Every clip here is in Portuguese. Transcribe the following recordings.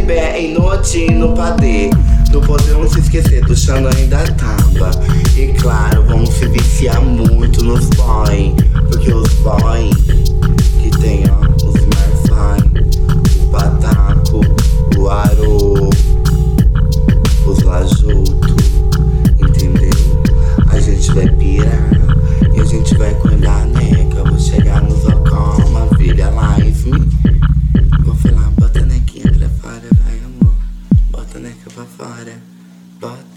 bebê em noite no padê. Não podemos se esquecer do Xandão e da Tamba. E claro, vamos se viciar muito nos boy, porque os boy que tem, ó, os Marfai, o Pataco, o Aro, os Lajuto, entendeu? A gente vai pirar e a gente vai cuidar, nega. Vou chegar nos Ocoma, vira live. Vou falar, bota a nequinha pra fora, vai amor. Bota a neca pra fora, bota.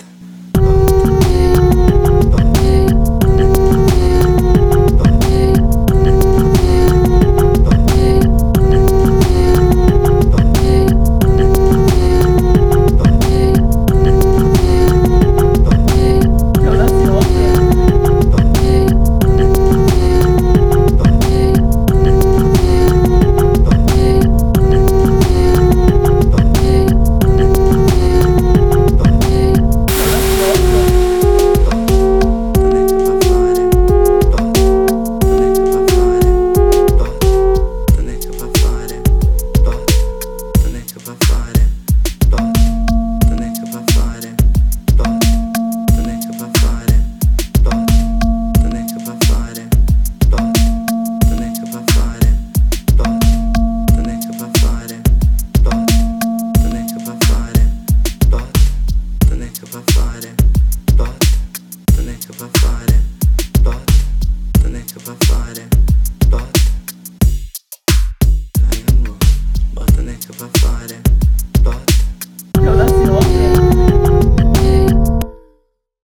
Neca pra